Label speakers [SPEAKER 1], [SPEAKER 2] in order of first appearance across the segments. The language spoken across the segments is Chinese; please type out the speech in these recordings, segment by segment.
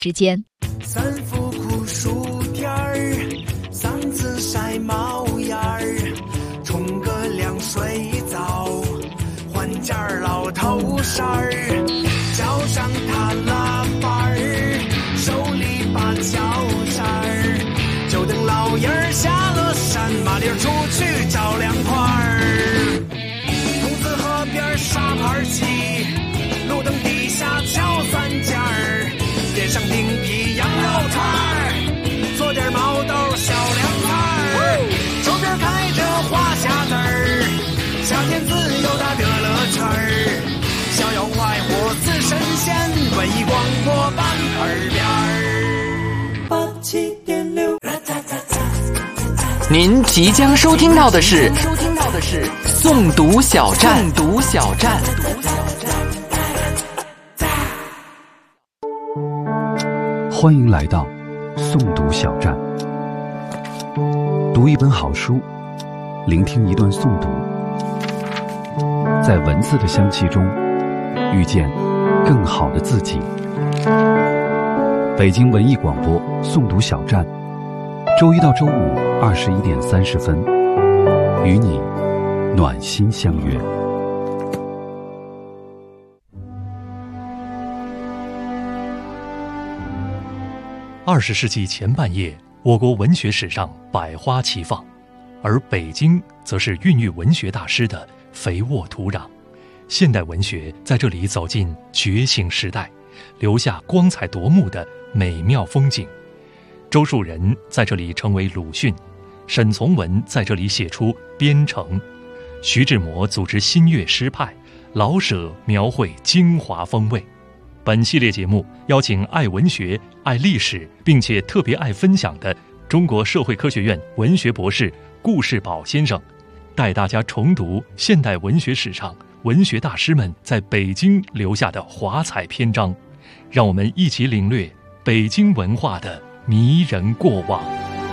[SPEAKER 1] 之间。
[SPEAKER 2] 三伏酷暑天儿，嗓子晒冒烟儿，冲个凉水澡，换件老头衫儿，脚上踏拉板儿，手里把脚扇儿，就等老爷儿下了山，麻溜出去找凉快儿。筒子河边沙盘棋，路灯底下敲三尖儿，边上订批羊肉串儿，做点毛豆小凉菜儿，周边开着花匣子儿，夏天自由的乐乐圈儿，逍遥快活似神仙，文艺广播伴耳边儿。87.6，
[SPEAKER 3] 您即将收听到的是诵读小站。
[SPEAKER 4] 欢迎来到诵读小站，读一本好书，聆听一段诵读，在文字的香气中遇见更好的自己。北京文艺广播诵读小站，周一到周五21点30分，与你暖心相约。
[SPEAKER 5] 20世纪前半叶，我国文学史上百花齐放，而北京则是孕育文学大师的肥沃土壤。现代文学在这里走进觉醒时代，留下光彩夺目的美妙风景。周树人在这里成为鲁迅，沈从文在这里写出《边城》，徐志摩组织新月诗派，老舍描绘京华风味。本系列节目邀请爱文学、爱历史，并且特别爱分享的中国社会科学院文学博士顾世宝先生，带大家重读现代文学史上文学大师们在北京留下的华彩篇章，让我们一起领略北京文化的迷人过往。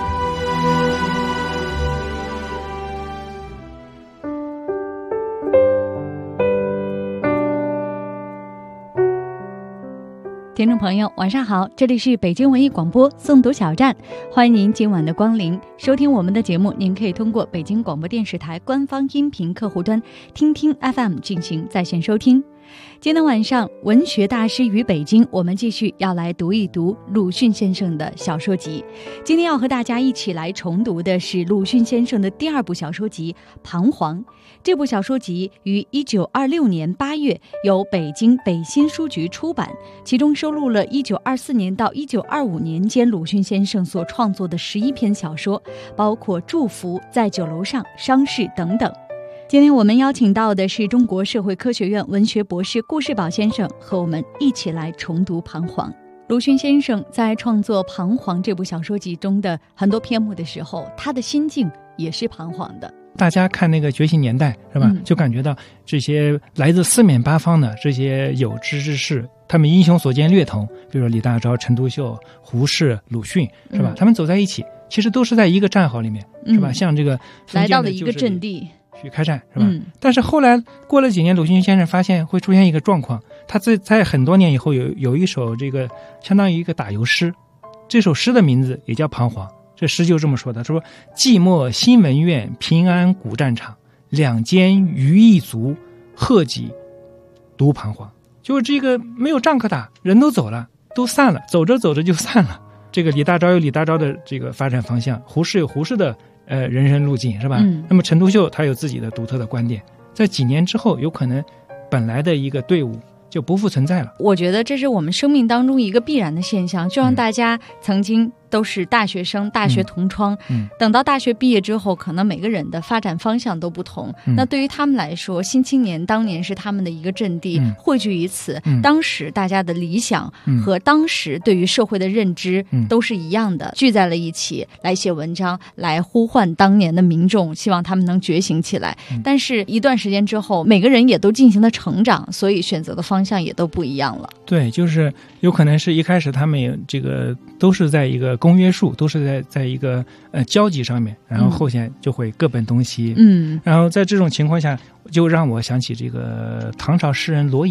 [SPEAKER 1] 听众朋友晚上好，这里是北京文艺广播诵读小站，欢迎您今晚的光临。收听我们的节目，您可以通过北京广播电视台官方音频客户端听听 FM 进行在线收听。今天晚上文学大师与北京，我们继续要来读一读鲁迅先生的小说集。今天要和大家一起来重读的是鲁迅先生的第二部小说集《彷徨》。这部小说集于1926年8月由北京北新书局出版，其中收录了1924年到1925年间鲁迅先生所创作的11篇小说，包括《祝福》、《在酒楼上》、《伤逝》等等。今天我们邀请到的是中国社会科学院文学博士顾世宝先生，和我们一起来重读《彷徨》。鲁迅先生在创作《彷徨》这部小说集中的很多篇目的时候，他的心境也是彷徨的。
[SPEAKER 6] 大家看那个《觉醒年代》是吧，就感觉到这些来自四面八方的这些有志之士，他们英雄所见略同，比如说李大钊、陈独秀、胡适、鲁迅是吧，他们走在一起，其实都是在一个战壕里面是吧，像这个
[SPEAKER 1] 来到了一个阵地
[SPEAKER 6] 去开战是吧，但是后来过了几年，鲁迅先生发现会出现一个状况，他在很多年以后有一首这个相当于一个打油诗，这首诗的名字也叫《彷徨》。这诗就这么说的，说寂寞新闻院，平安古战场，两间余一卒，贺己独彷徨。就是这个没有仗可打，人都走了，都散了，走着走着就散了。这个李大钊有李大钊的这个发展方向，胡适有胡适的人生路径是吧，那么陈独秀他有自己的独特的观点，在几年之后有可能本来的一个队伍就不复存在了。
[SPEAKER 1] 我觉得这是我们生命当中一个必然的现象，就让大家曾经都是大学生，大学同窗，等到大学毕业之后，可能每个人的发展方向都不同，那对于他们来说，新青年当年是他们的一个阵地，汇聚于此，当时大家的理想和当时对于社会的认知都是一样的，聚在了一起来写文章，来呼唤当年的民众，希望他们能觉醒起来。但是一段时间之后，每个人也都进行了成长，所以选择的方向也都不一样了。
[SPEAKER 6] 对，就是有可能是一开始他们也这个都是在一个公约数，都是在一个交集上面，然后后现就会各奔东西。然后在这种情况下，就让我想起这个唐朝诗人罗隐，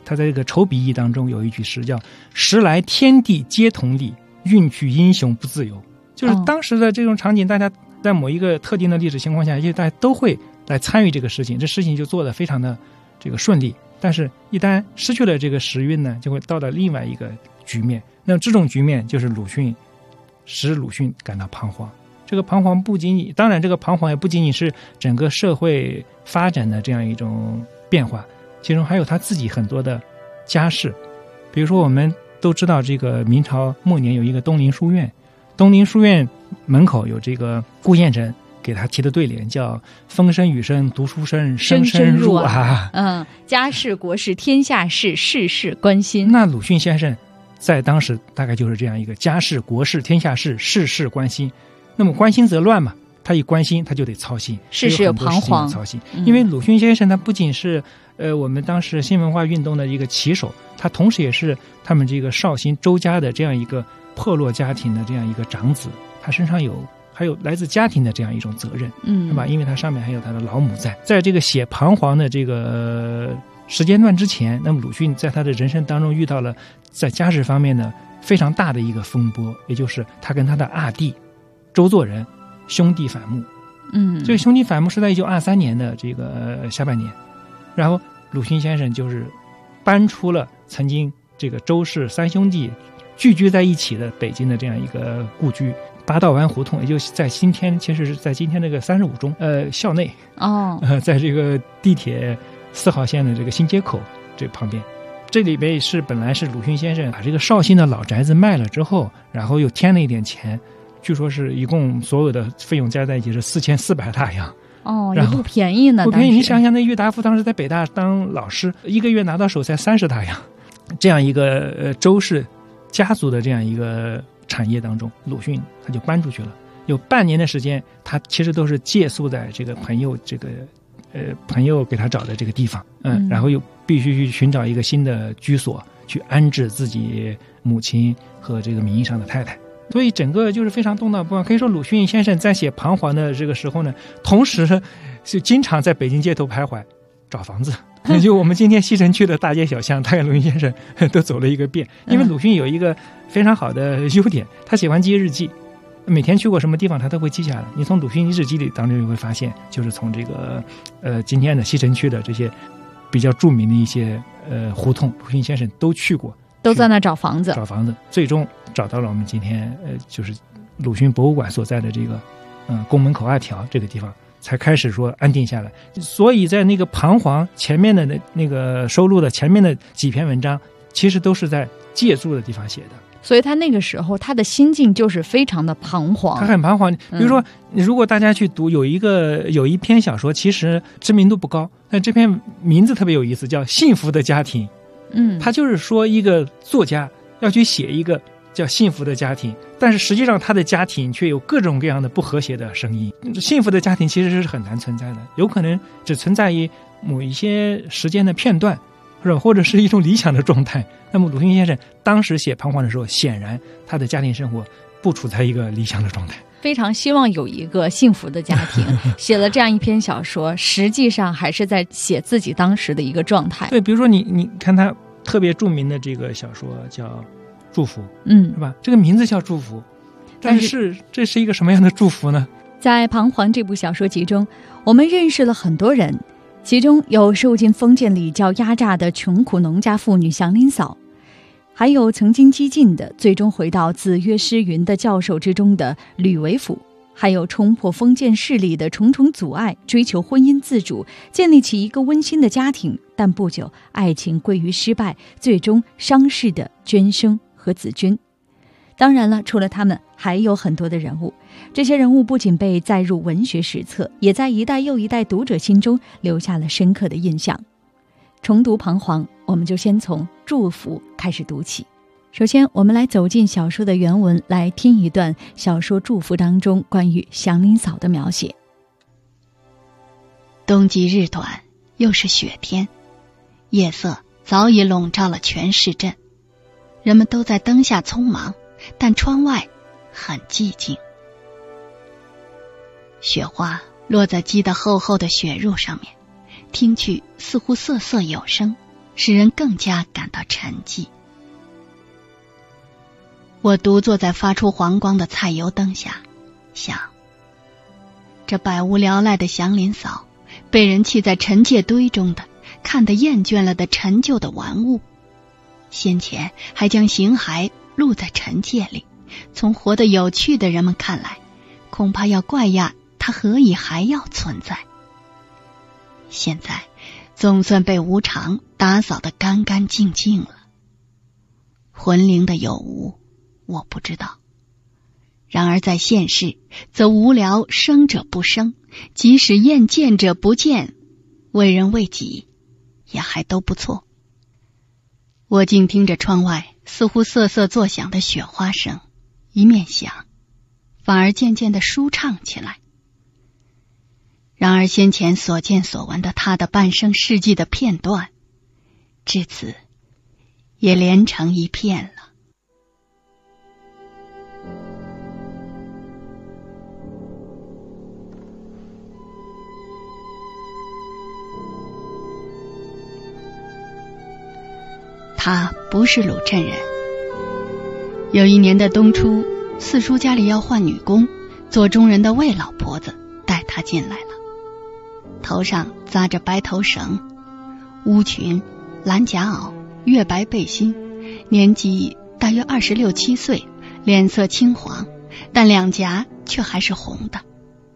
[SPEAKER 6] 他在这个筹笔意当中有一句诗叫“时来天地皆同力，运去英雄不自由”，就是当时的这种场景，大家在某一个特定的历史情况下，大家都会来参与这个事情，这事情就做得非常的这个顺利。但是一旦失去了这个时运呢，就会到了另外一个局面。那么这种局面就是使鲁迅感到彷徨。这个彷徨当然这个彷徨也不仅仅是整个社会发展的这样一种变化，其中还有他自己很多的家事。比如说我们都知道这个明朝末年有一个东林书院，东林书院门口有这个顾县臣给他提的对联，叫风声雨声读书声，声声入啊。
[SPEAKER 1] 家事国事天下事，事事关心。
[SPEAKER 6] 那鲁迅先生在当时大概就是这样一个家事国事天下事，事事关心。那么关心则乱嘛，他一关心他就得操心，
[SPEAKER 1] 事事有彷徨
[SPEAKER 6] 操心。因为鲁迅先生他不仅是我们当时新文化运动的一个旗手，他同时也是他们这个绍兴周家的这样一个破落家庭的这样一个长子，他身上还有来自家庭的这样一种责任，是吧？因为他上面还有他的老母在这个写彷徨的这个时间段之前，那么鲁迅在他的人生当中遇到了在家事方面的非常大的一个风波，也就是他跟他的二弟周作人兄弟反目。这个兄弟反目是在1923年的这个下半年，然后鲁迅先生就是搬出了曾经这个周氏三兄弟聚居在一起的北京的这样一个故居八道湾胡同，也就是在今天其实是在今天这个35中校内在这个地铁4号线的这个新街口这旁边。这里边本来是鲁迅先生把这个绍兴的老宅子卖了之后，然后又添了一点钱，据说是一共所有的费用加在一起是4400大洋。
[SPEAKER 1] 也不便宜呢。
[SPEAKER 6] 不便宜，你想想那郁达夫当时在北大当老师，一个月拿到手才30大洋。这样一个周氏家族的这样一个产业当中，鲁迅他就搬出去了。有半年的时间，他其实都是借宿在这个朋友朋友给他找的这个地方，然后又必须去寻找一个新的居所，去安置自己母亲和这个名义上的太太。所以整个就是非常动荡不安。可以说鲁迅先生在写彷徨的这个时候呢，同时就经常在北京街头徘徊找房子。就我们今天西城区的大街小巷，大概鲁迅先生都走了一个遍。因为鲁迅有一个非常好的优点，他喜欢记日记，每天去过什么地方他都会记下来。你从鲁迅日记里当中就会发现，就是从这个今天的西城区的这些比较著名的一些胡同，鲁迅先生都去过，
[SPEAKER 1] 都在那找房子，
[SPEAKER 6] 最终找到了我们今天就是鲁迅博物馆所在的这个宫门口2条这个地方，才开始说安定下来。所以在那个彷徨前面的那个收录的前面的几篇文章，其实都是在借宿的地方写的。
[SPEAKER 1] 所以他那个时候他的心境就是非常的彷徨，
[SPEAKER 6] 他很彷徨。比如说如果大家去读有一篇小说，其实知名度不高，但这篇名字特别有意思，叫《幸福的家庭》。他就是说一个作家要去写一个叫幸福的家庭，但是实际上他的家庭却有各种各样的不和谐的声音。幸福的家庭其实是很难存在的，有可能只存在于某一些时间的片段，或者是一种理想的状态。那么鲁迅先生当时写彷徨的时候，显然他的家庭生活不处在一个理想的状态，
[SPEAKER 1] 非常希望有一个幸福的家庭写了这样一篇小说，实际上还是在写自己当时的一个状态。
[SPEAKER 6] 对，比如说你看他特别著名的这个小说叫《祝福》，是吧？这个名字叫祝福，但是这是一个什么样的祝福呢？
[SPEAKER 1] 在《彷徨》这部小说集中，我们认识了很多人，其中有受尽封建礼教压榨的穷苦农家妇女祥林嫂，还有曾经激进的最终回到子曰诗云的教授之中的吕维甫，还有冲破封建势力的重重阻碍，追求婚姻自主，建立起一个温馨的家庭，但不久爱情归于失败，最终伤逝的娟生和子君。当然了，除了他们还有很多的人物，这些人物不仅被载入文学史册，也在一代又一代读者心中留下了深刻的印象。重读彷徨，我们就先从祝福开始读起。首先我们来走进小说的原文，来听一段小说《祝福》当中关于祥林嫂的描写。
[SPEAKER 7] 冬季日短，又是雪天，夜色早已笼罩了全市镇，人们都在灯下匆忙，但窗外很寂静。雪花落在积得厚厚的雪褥上面，听去似乎瑟瑟有声， 使人更加感到沉寂。我独坐在发出黄光的菜油灯下，想，这百无聊赖的祥林嫂，被人弃在陈界堆中的，看得厌倦了的陈旧的玩物，先前还将形骸露在陈界里，从活得有趣的人们看来，恐怕要怪讶他何以还要存在。现在总算被无常打扫得干干净净了，魂灵的有无我不知道，然而在现世，则无聊生者不生，即使厌见者不见，为人为己也还都不错。我静听着窗外似乎瑟瑟作响的雪花声，一面想，反而渐渐地舒畅起来。然而先前所见所闻的他的半生事迹的片段，至此也连成一片了。他不是鲁镇人。有一年的冬初，四叔家里要换女工，做中人的魏老婆子带他进来了，头上扎着白头绳，乌裙、蓝夹袄、月白背心，年纪大约26、7岁，脸色青黄，但两颊却还是红的。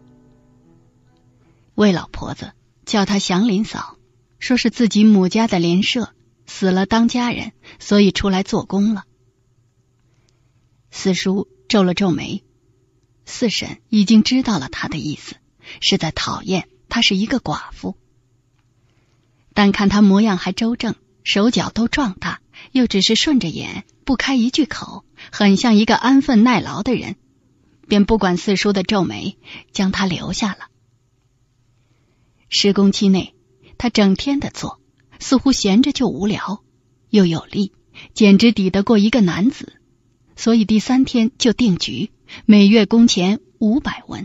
[SPEAKER 7] 魏老婆子叫她祥林嫂，说是自己母家的邻舍死了当家人，所以出来做工了。四叔皱了皱眉，四婶已经知道了他的意思，是在讨厌她是一个寡妇。但看她模样还周正，手脚都壮大，又只是顺着眼，不开一句口，很像一个安分耐劳的人，便不管四叔的皱眉，将她留下了。施工期内，他整天的做，似乎闲着就无聊，又有力，简直抵得过一个男子，所以第3天就定局，每月工钱500文。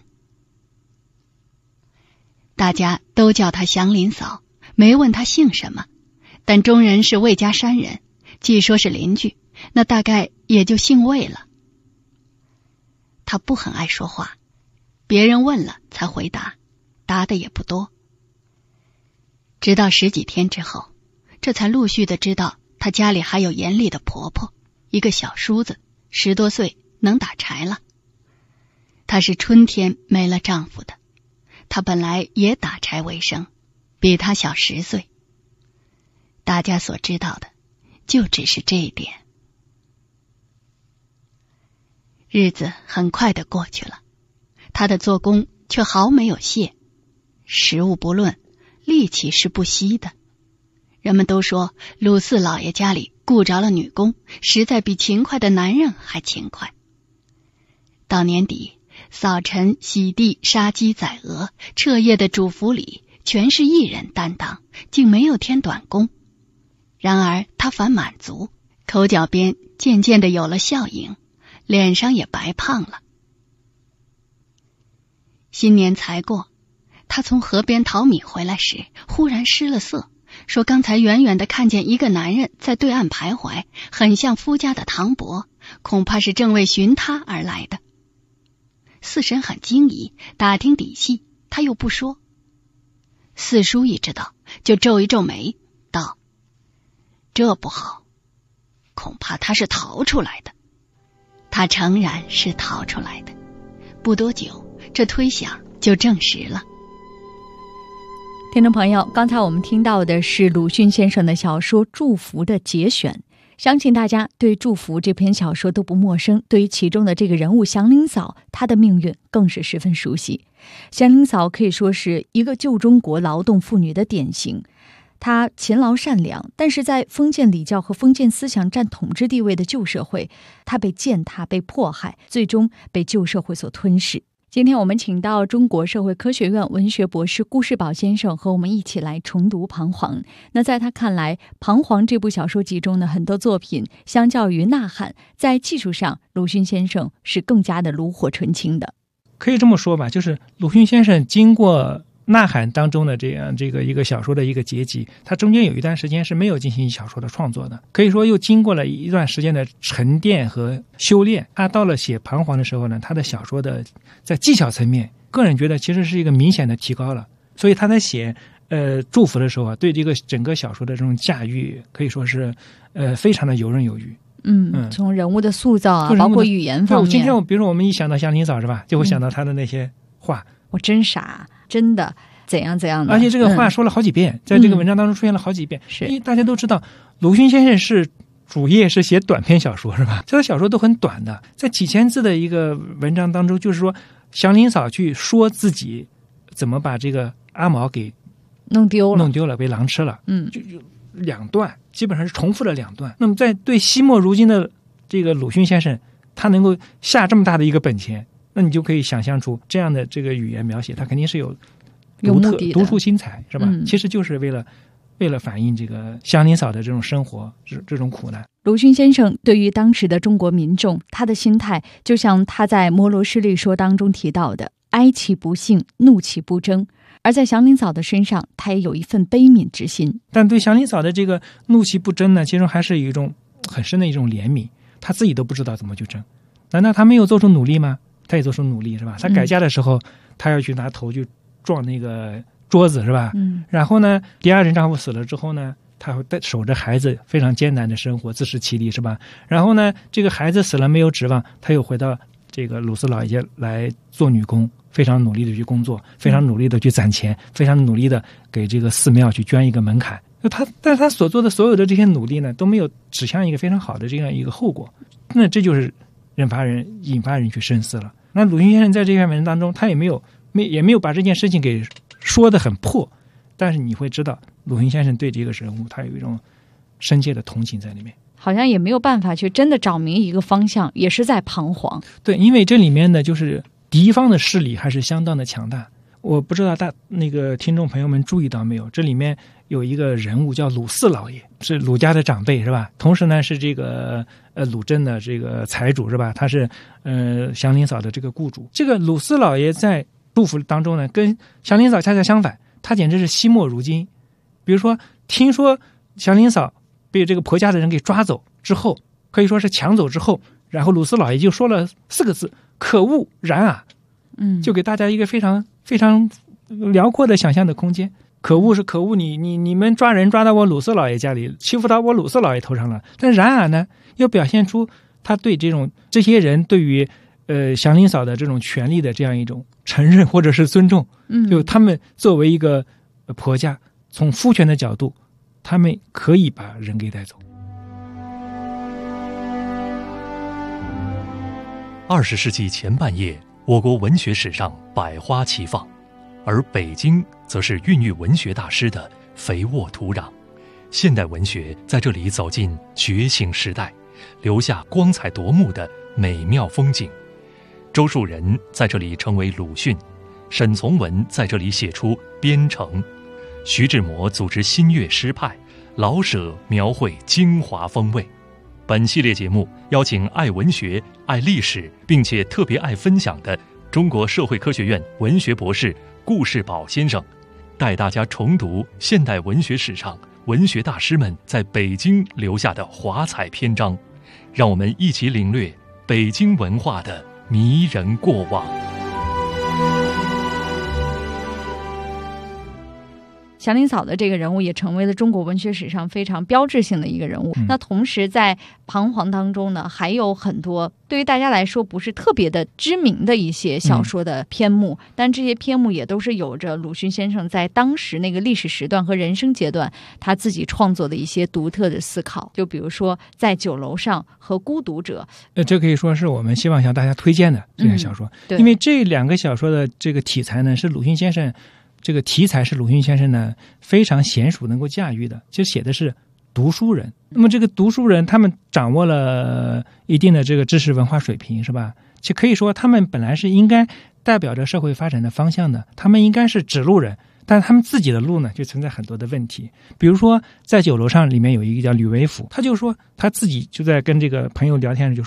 [SPEAKER 7] 大家都叫他祥林嫂，没问他姓什么，但中人是魏家山人，既说是邻居，那大概也就姓魏了。他不很爱说话，别人问了才回答，答的也不多。直到10几天之后，这才陆续的知道他家里还有严厉的婆婆，一个小叔子，10多岁，能打柴了。她是春天没了丈夫的，她本来也打柴为生，比她小10岁。大家所知道的就只是这一点。日子很快的过去了，她的做工却毫没有懈，食物不论，力气是不息的。人们都说鲁四老爷家里雇着了女工，实在比勤快的男人还勤快。到年底，扫尘、洗地、杀鸡宰鹅，彻夜的主仆里全是一人担当，竟没有添短工。然而他反满足，口角边渐渐的有了笑影，脸上也白胖了。新年才过，他从河边淘米回来时，忽然失了色，说刚才远远的看见一个男人在对岸徘徊，很像夫家的唐伯，恐怕是正为寻他而来的。四婶很惊疑，打听底细，他又不说。四叔一知道，就皱一皱眉，道：这不好，恐怕他是逃出来的。他诚然是逃出来的，不多久，这推想就证实了。
[SPEAKER 1] 听众朋友，刚才我们听到的是鲁迅先生的小说《祝福》的节选，相信大家对《祝福》这篇小说都不陌生，对于其中的这个人物祥林嫂，她的命运更是十分熟悉。祥林嫂可以说是一个旧中国劳动妇女的典型，她勤劳善良，但是在封建礼教和封建思想占统治地位的旧社会，她被践踏、被迫害，最终被旧社会所吞噬。今天我们请到中国社会科学院文学博士顾世宝先生和我们一起来重读《彷徨》。那在他看来，《彷徨》这部小说集中的很多作品，相较于《呐喊》，在技术上，鲁迅先生是更加的炉火纯青的。
[SPEAKER 6] 可以这么说吧，就是鲁迅先生经过呐喊当中的这样这个一个小说的一个结集，他中间有一段时间是没有进行小说的创作的，可以说又经过了一段时间的沉淀和修炼。他到了写《彷徨》的时候呢，他的小说的在技巧层面，个人觉得其实是一个明显的提高了。所以他在写祝福的时候啊，对这个整个小说的这种驾驭可以说是非常的游刃有余。
[SPEAKER 1] 从人物的塑造啊，包括语言方面。
[SPEAKER 6] 今天比如说我们一想到祥林嫂是吧，就会想到他的那些话，
[SPEAKER 1] 我真傻，真的怎样怎样的。
[SPEAKER 6] 而且这个话说了好几遍，在这个文章当中出现了好几遍。因为大家都知道鲁迅先生是主业是写短篇小说是吧？这个小说都很短的，在几千字的一个文章当中，就是说祥林嫂去说自己怎么把这个阿毛给
[SPEAKER 1] 弄丢
[SPEAKER 6] 了，被狼吃了。就两段，基本上是重复了两段。那么在对惜墨如金的这个鲁迅先生，他能够下这么大的一个本钱，那你就可以想象出这样的这个语言描写，他肯定是有独出心裁，是吧？其实就是为了反映这个祥林嫂的这种生活，这种苦难。
[SPEAKER 1] 鲁迅先生对于当时的中国民众，他的心态就像他在《摩罗诗律说》当中提到的，哀其不幸，怒其不争。而在祥林嫂的身上，他也有一份悲悯之心。
[SPEAKER 6] 但对祥林嫂的这个怒其不争呢，其中还是有一种很深的一种怜悯，他自己都不知道怎么去争。难道他没有做出努力吗？他也做出努力，是吧？他改嫁的时候，他要去拿头去撞那个桌子，是吧？然后呢，第二任丈夫死了之后呢，他会守着孩子非常艰难的生活，自食其力，是吧？然后呢，这个孩子死了没有指望，他又回到这个鲁寺老爷家来做女工，非常努力的去工作，非常努力的去攒钱，非常努力的给这个寺庙去捐一个门槛。但是他所做的所有的这些努力呢，都没有指向一个非常好的这样一个后果。那这就是引发人去深思了。那鲁迅先生在这篇文章当中，他也没有把这件事情给说得很破，但是你会知道鲁迅先生对这个人物他有一种深切的同情在里面。
[SPEAKER 1] 好像也没有办法去真的找明一个方向，也是在彷徨。
[SPEAKER 6] 对，因为这里面呢，就是敌方的势力还是相当的强大。我不知道那个听众朋友们注意到没有，这里面有一个人物叫鲁四老爷，是鲁家的长辈，是吧？同时呢是这个鲁镇的这个财主，是吧？他是祥林嫂的这个雇主。这个鲁四老爷在祝福当中呢，跟祥林嫂恰恰相反，他简直是惜墨如金。比如说，听说祥林嫂被这个婆家的人给抓走之后，可以说是抢走之后，然后鲁四老爷就说了4个字：可恶，然啊！就给大家一个非常非常辽阔的想象的空间。可恶是可恶，你们抓人抓到我鲁四老爷家里，欺负到我鲁四老爷头上了。但然而呢，要表现出他对这些人对于祥林嫂的这种权利的这样一种承认或者是尊重。就他们作为一个婆家，从夫权的角度，他们可以把人给带走。
[SPEAKER 5] 20世纪前半叶，我国文学史上百花齐放，而北京则是孕育文学大师的肥沃土壤。现代文学在这里走进觉醒时代，留下光彩夺目的美妙风景。周树人在这里成为鲁迅，沈从文在这里写出边城，徐志摩组织新月诗派，老舍描绘精华风味。本系列节目邀请爱文学、爱历史，并且特别爱分享的中国社会科学院文学博士顾世宝先生，带大家重读现代文学史上文学大师们在北京留下的华彩篇章，让我们一起领略北京文化的迷人过往。
[SPEAKER 1] 祥林嫂的这个人物也成为了中国文学史上非常标志性的一个人物。那同时在彷徨当中呢，还有很多对于大家来说不是特别的知名的一些小说的篇目，但这些篇目也都是有着鲁迅先生在当时那个历史时段和人生阶段他自己创作的一些独特的思考。就比如说在酒楼上和孤独者，
[SPEAKER 6] 这可以说是我们希望向大家推荐的这些小说。因为这2个小说的这个题材呢，是鲁迅先生这个题材是鲁迅先生呢非常娴熟能够驾驭的，就写的是读书人。那么这个读书人，他们掌握了一定的这个知识文化水平，是吧？就可以说他们本来是应该代表着社会发展的方向的，他们应该是指路人，但他们自己的路呢就存在很多的问题。比如说在酒楼上里面有一个叫吕维甫，他就说他自己就在跟这个朋友聊天时就说，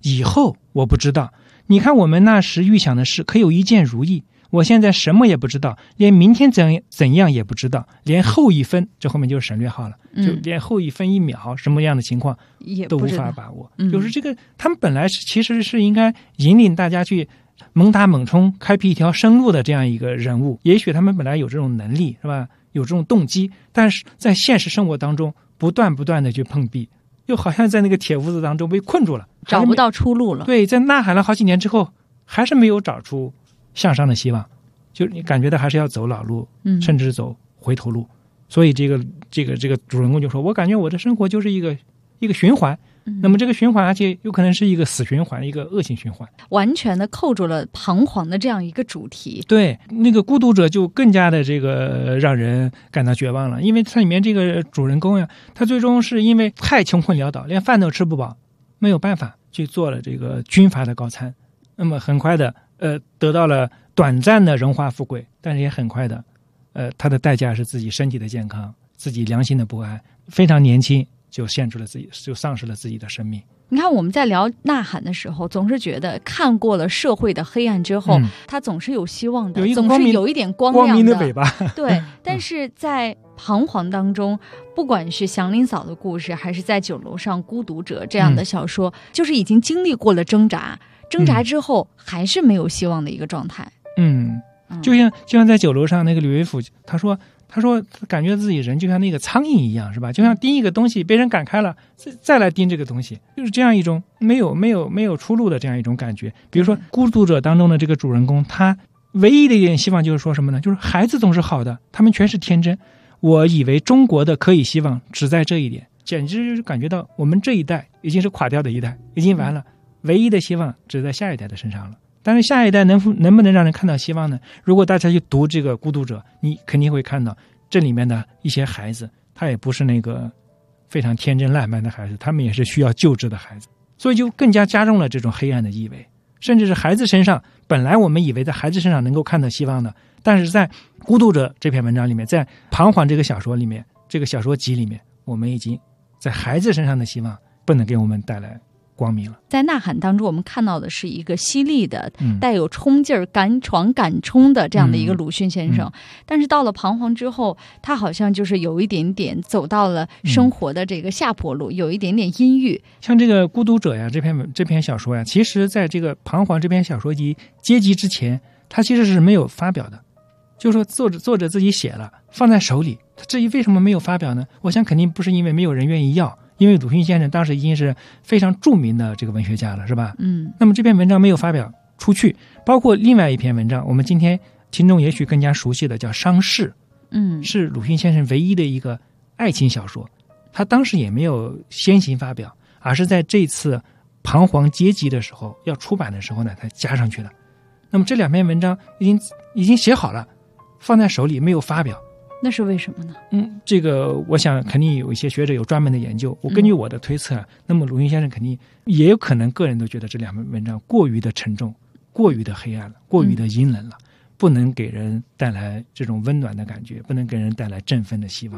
[SPEAKER 6] 以后我不知道。你看我们那时预想的事，可有一件如意。我现在什么也不知道，连明天怎样也不知道，连后一分，这后面就是省略号了，就连后一分一秒什么样的情况都无法把握。就是这个，他们本来其实是应该引领大家去猛打猛冲，开辟一条生路的这样一个人物。也许他们本来有这种能力，是吧？有这种动机，但是在现实生活当中不断的去碰壁，又好像在那个铁屋子当中被困住了，
[SPEAKER 1] 找不到出路了。
[SPEAKER 6] 对，在呐喊了好几年之后，还是没有找出向上的希望，就你感觉到还是要走老路，甚至走回头路。所以这个主人公就说，我感觉我的生活就是一个循环，那么这个循环而且有可能是一个死循环，一个恶性循环，
[SPEAKER 1] 完全的扣住了彷徨的这样一个主题。
[SPEAKER 6] 对，那个孤独者就更加的这个让人感到绝望了，因为它里面这个主人公呀，他最终是因为太穷困潦倒，连饭都吃不饱，没有办法去做了这个军阀的高参，那么很快的得到了短暂的荣华富贵，但是也很快的他的代价是自己身体的健康，自己良心的不安，非常年轻就丧失了自己的生命。
[SPEAKER 1] 你看我们在聊呐喊的时候，总是觉得看过了社会的黑暗之后，它总是有希望的，总是有一点光
[SPEAKER 6] 明的尾巴。
[SPEAKER 1] 对，但是在彷徨当中，不管是祥林嫂的故事，还是在酒楼上孤独者这样的小说，就是已经经历过了挣扎之后还是没有希望的一个状态。就像在酒楼上那个吕维甫，他说他感觉自己人就像那个苍蝇一样，是吧？就像盯一个东西被人赶开了，再来盯这个东西，就是这样一种没有出路的这样一种感觉。比如说孤独者当中的这个主人公，他唯一的一点希望就是说什么呢？就是孩子总是好的，他们全是天真。我以为中国的可以希望只在这一点，简直就是感觉到我们这一代已经是垮掉的一代，已经完了，唯一的希望只在下一代的身上了。但是下一代能不能让人看到希望呢？如果大家去读这个孤独者，你肯定会看到这里面的一些孩子，他也不是那个非常天真烂漫的孩子，他们也是需要救治的孩子，所以就更加加重了这种黑暗的意味。甚至是孩子身上，本来我们以为在孩子身上能够看到希望的，但是在孤独者这篇文章里面，在彷徨这个小说里面，这个小说集里面，我们已经在孩子身上的希望不能给我们带来光明了。 在呐喊当中，我们看到的是一个犀利的、带有冲劲儿、敢闯敢冲的这样的一个鲁迅先生，但是到了彷徨之后，他好像就是有一点点走到了生活的这个下坡路，有一点点阴郁。
[SPEAKER 6] 像这个孤独者呀，这篇小说呀，其实在这个彷徨这篇小说集结集之前，他其实是没有发表的，就是说作者自己写了放在手里，他至于为什么没有发表呢？我想肯定不是因为没有人愿意要，因为鲁迅先生当时已经是非常著名的这个文学家了，是吧？那么这篇文章没有发表出去，包括另外一篇文章，我们今天听众也许更加熟悉的叫《伤逝》，是鲁迅先生唯一的一个爱情小说，他当时也没有先行发表，而是在这次彷徨结集的时候要出版的时候呢，才加上去了。那么这两篇文章已经写好了，放在手里没有发表，
[SPEAKER 1] 那是为什么呢？
[SPEAKER 6] 这个我想肯定有一些学者有专门的研究。我根据我的推测那么鲁迅先生肯定也有可能个人都觉得这两篇文章过于的沉重，过于的黑暗了，过于的阴冷了，不能给人带来这种温暖的感觉，不能给人带来振奋的希望。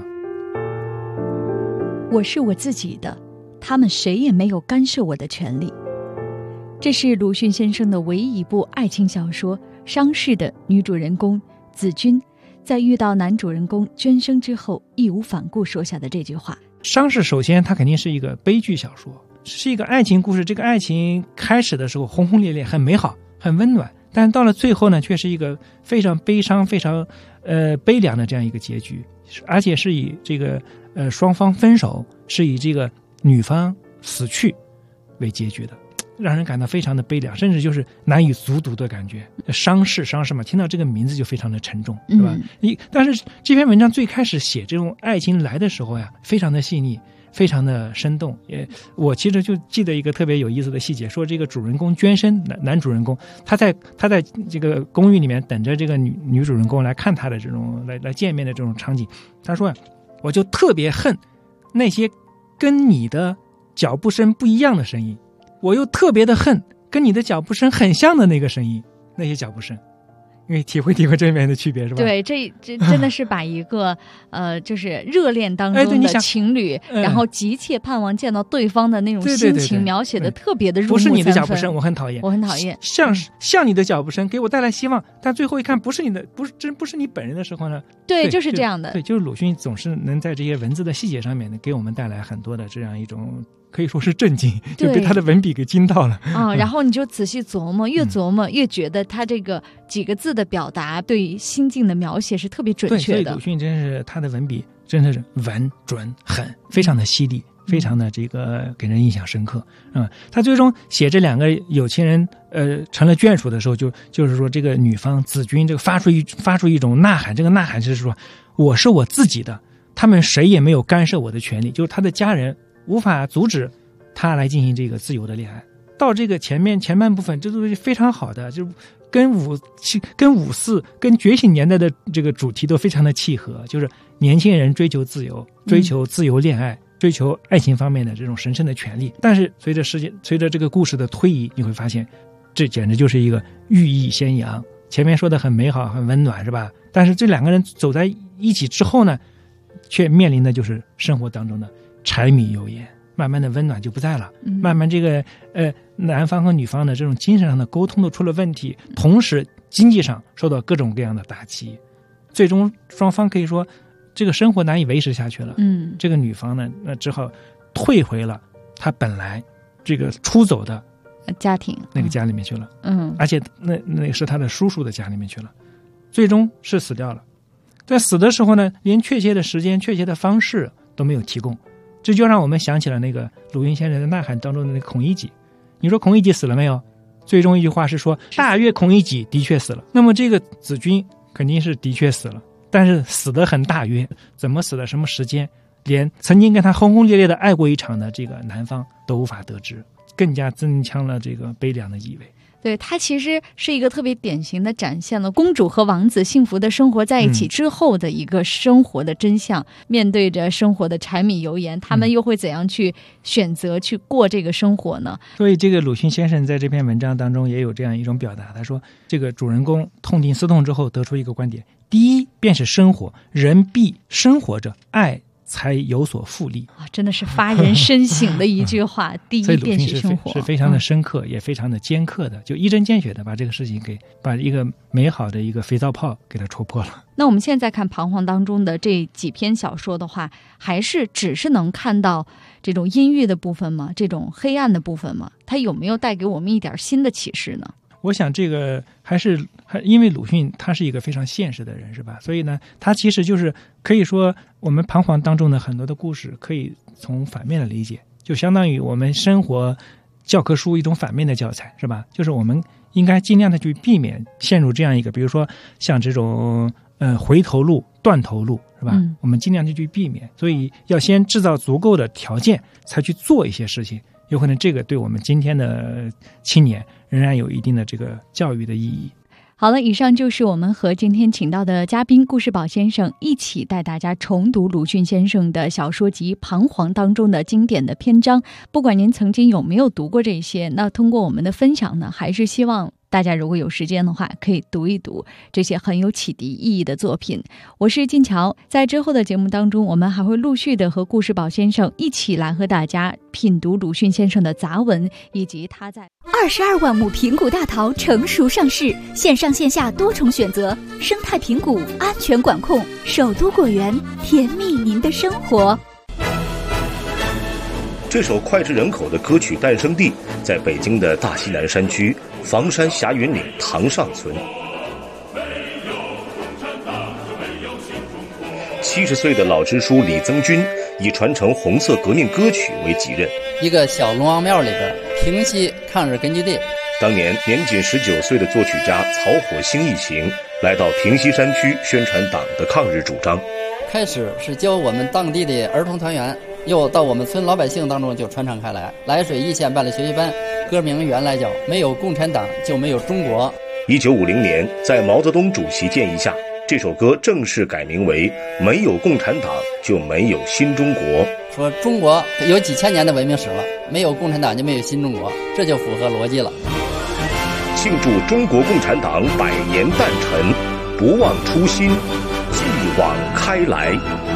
[SPEAKER 1] 我是我自己的，他们谁也没有干涉我的权利。这是鲁迅先生的唯一一部爱情小说《伤逝》的女主人公子君，在遇到男主人公捐生之后义无反顾说下的这句话。
[SPEAKER 6] 伤逝首先它肯定是一个悲剧小说，是一个爱情故事，这个爱情开始的时候轰轰烈烈，很美好，很温暖，但是到了最后呢，却是一个非常悲伤、非常悲凉的这样一个结局，而且是以这个双方分手，是以这个女方死去为结局的，让人感到非常的悲凉，甚至就是难以卒读的感觉。伤逝嘛，听到这个名字就非常的沉重，是吧？但是这篇文章最开始写这种爱情来的时候呀，非常的细腻，非常的生动。我其实就记得一个特别有意思的细节，说这个主人公捐生，男主人公他在这个公寓里面等着这个女主人公来看他的这种来见面的这种场景，他说我就特别恨那些跟你的脚步声不一样的声音，我又特别的恨跟你的脚步声很像的那个声音，那些脚步声。 因为体会这里面的区别是吧？
[SPEAKER 1] 对，这真的是把一个就是热恋当中的情侣，然后急切盼望见到对方的那种心情描写的特别的入木三分。
[SPEAKER 6] 不是你的脚步声，我很讨厌，
[SPEAKER 1] 我很讨厌。
[SPEAKER 6] 像你的脚步声给我带来希望，但最后一看不是你的，真不是你本人的时候呢？
[SPEAKER 1] 对，就是这样的。
[SPEAKER 6] 对，就是鲁迅总是能在这些文字的细节上面呢，给我们带来很多的这样一种。可以说是震惊，就被他的文笔给惊到了
[SPEAKER 1] 然后你就仔细琢磨，越琢磨越觉得他这个几个字的表达对心境的描写是特别准确的。
[SPEAKER 6] 对，所以鲁迅真是他的文笔真的是稳准狠，非常的犀利，非常的这个给人印象深刻。他最终写这两个有情人成了眷属的时候，就是说这个女方子君这个发出一种呐喊，这个呐喊是说我是我自己的，他们谁也没有干涉我的权利，就是他的家人无法阻止他来进行这个自由的恋爱。到这个前半部分，这都是非常好的，就是跟五四跟觉醒年代的这个主题都非常的契合，就是年轻人追求自由，追求自由恋爱，追求爱情方面的这种神圣的权利。但是随着这个故事的推移，你会发现这简直就是一个寓意先扬。前面说的很美好很温暖是吧？但是这两个人走在一起之后呢，却面临的就是生活当中的柴米油盐，慢慢的温暖就不在了，慢慢这个男方和女方的这种精神上的沟通都出了问题，同时经济上受到各种各样的打击，最终双方可以说这个生活难以维持下去了。这个女方呢，只好退回了她本来这个出走的
[SPEAKER 1] 家庭
[SPEAKER 6] 那个家里面去了。而且那是她的叔叔的家里面去了，最终是死掉了。在死的时候呢，连确切的时间、确切的方式都没有提供，这就让我们想起了那个鲁迅先生的《呐喊》当中的那个孔乙己。你说孔乙己死了没有？最终一句话是说大约孔乙己的确死了。那么这个子君肯定是的确死了，但是死得很大约，怎么死的，什么时间，连曾经跟他轰轰烈烈的爱过一场的这个男方都无法得知，更加增强了这个悲凉的意味。
[SPEAKER 1] 对，它其实是一个特别典型的展现了公主和王子幸福的生活在一起之后的一个生活的真相。面对着生活的柴米油盐，他们又会怎样去选择去过这个生活呢？
[SPEAKER 6] 所以这个鲁迅先生在这篇文章当中也有这样一种表达，他说这个主人公痛定思痛之后得出一个观点，第一便是生活，人必生活着，爱才有所复利。
[SPEAKER 1] 真的是发人深省的一句话第一便是生活，
[SPEAKER 6] 是非常的深刻，也非常的尖刻的，就一针见血的把这个事情把一个美好的一个肥皂泡给它戳破了。
[SPEAKER 1] 那我们现在看《彷徨》当中的这几篇小说的话，还是只是能看到这种阴郁的部分吗？这种黑暗的部分吗？它有没有带给我们一点新的启示呢？
[SPEAKER 6] 我想这个还因为鲁迅他是一个非常现实的人是吧，所以呢他其实就是可以说我们彷徨当中的很多的故事可以从反面的理解，就相当于我们生活教科书一种反面的教材是吧，就是我们应该尽量的去避免陷入这样一个，比如说像这种回头路断头路是吧，我们尽量的去避免，所以要先制造足够的条件才去做一些事情，有可能这个对我们今天的青年仍然有一定的这个教育的意义。
[SPEAKER 1] 好了，以上就是我们和今天请到的嘉宾顾世宝先生一起带大家重读鲁迅先生的小说集《彷徨》当中的经典的篇章。不管您曾经有没有读过这些，那通过我们的分享呢，还是希望大家如果有时间的话可以读一读这些很有启迪意义的作品。我是金乔，在之后的节目当中，我们还会陆续的和顾世宝先生一起来和大家品读鲁迅先生的杂文，以及他在
[SPEAKER 8] 22万亩平谷大桃成熟上市，线上线下多重选择，生态平谷，安全管控，首都果园，甜蜜您的生活。
[SPEAKER 9] 这首脍炙人口的歌曲诞生地在北京的大西南山区房山霞云岭塘上村。70岁的老支书李增军以传承红色革命歌曲为己任，
[SPEAKER 10] 一个小龙王庙里边平西抗日根据地。
[SPEAKER 9] 当年年仅19岁的作曲家曹火星一行来到平西山区宣传党的抗日主张。
[SPEAKER 10] 开始是教我们当地的儿童团员，又到我们村老百姓当中就传唱开来。涞水一线办了学习班，歌名原来叫没有共产党就没有中国。
[SPEAKER 9] 1950年在毛泽东主席建议下，这首歌正式改名为没有共产党就没有新中国。
[SPEAKER 10] 说中国有几千年的文明史了，没有共产党就没有新中国，这就符合逻辑了。
[SPEAKER 9] 庆祝中国共产党100年诞辰，不忘初心，继往开来。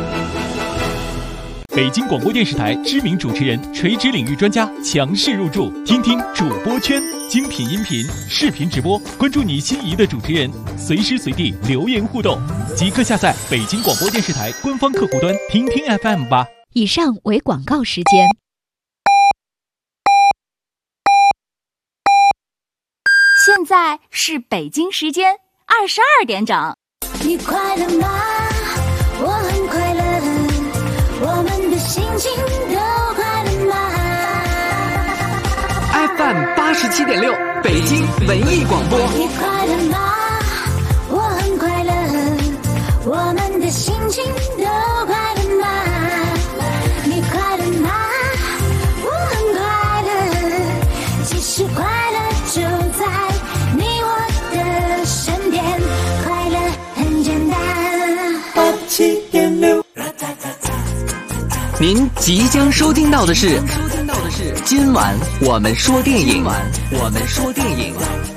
[SPEAKER 11] 北京广播电视台知名主持人、垂直领域专家强势入驻，听听主播圈，精品音频、视频直播，关注你心仪的主持人，随时随地留言互动，即刻下载北京广播电视台官方客户端，听听 FM 吧。
[SPEAKER 8] 以上为广告时间。
[SPEAKER 12] 现在是北京时间22点整。
[SPEAKER 13] 你快乐吗？我很快乐，我们的心情都快乐吗
[SPEAKER 3] ？FM 87.6，北京文艺广播。
[SPEAKER 13] 你快乐吗？我很快乐，我们的心情都快乐吗？你快乐吗？我很快乐，其实快乐就在你我的身边，快乐很简单。87.6，
[SPEAKER 3] 您即将收听到的是今晚我们说电影。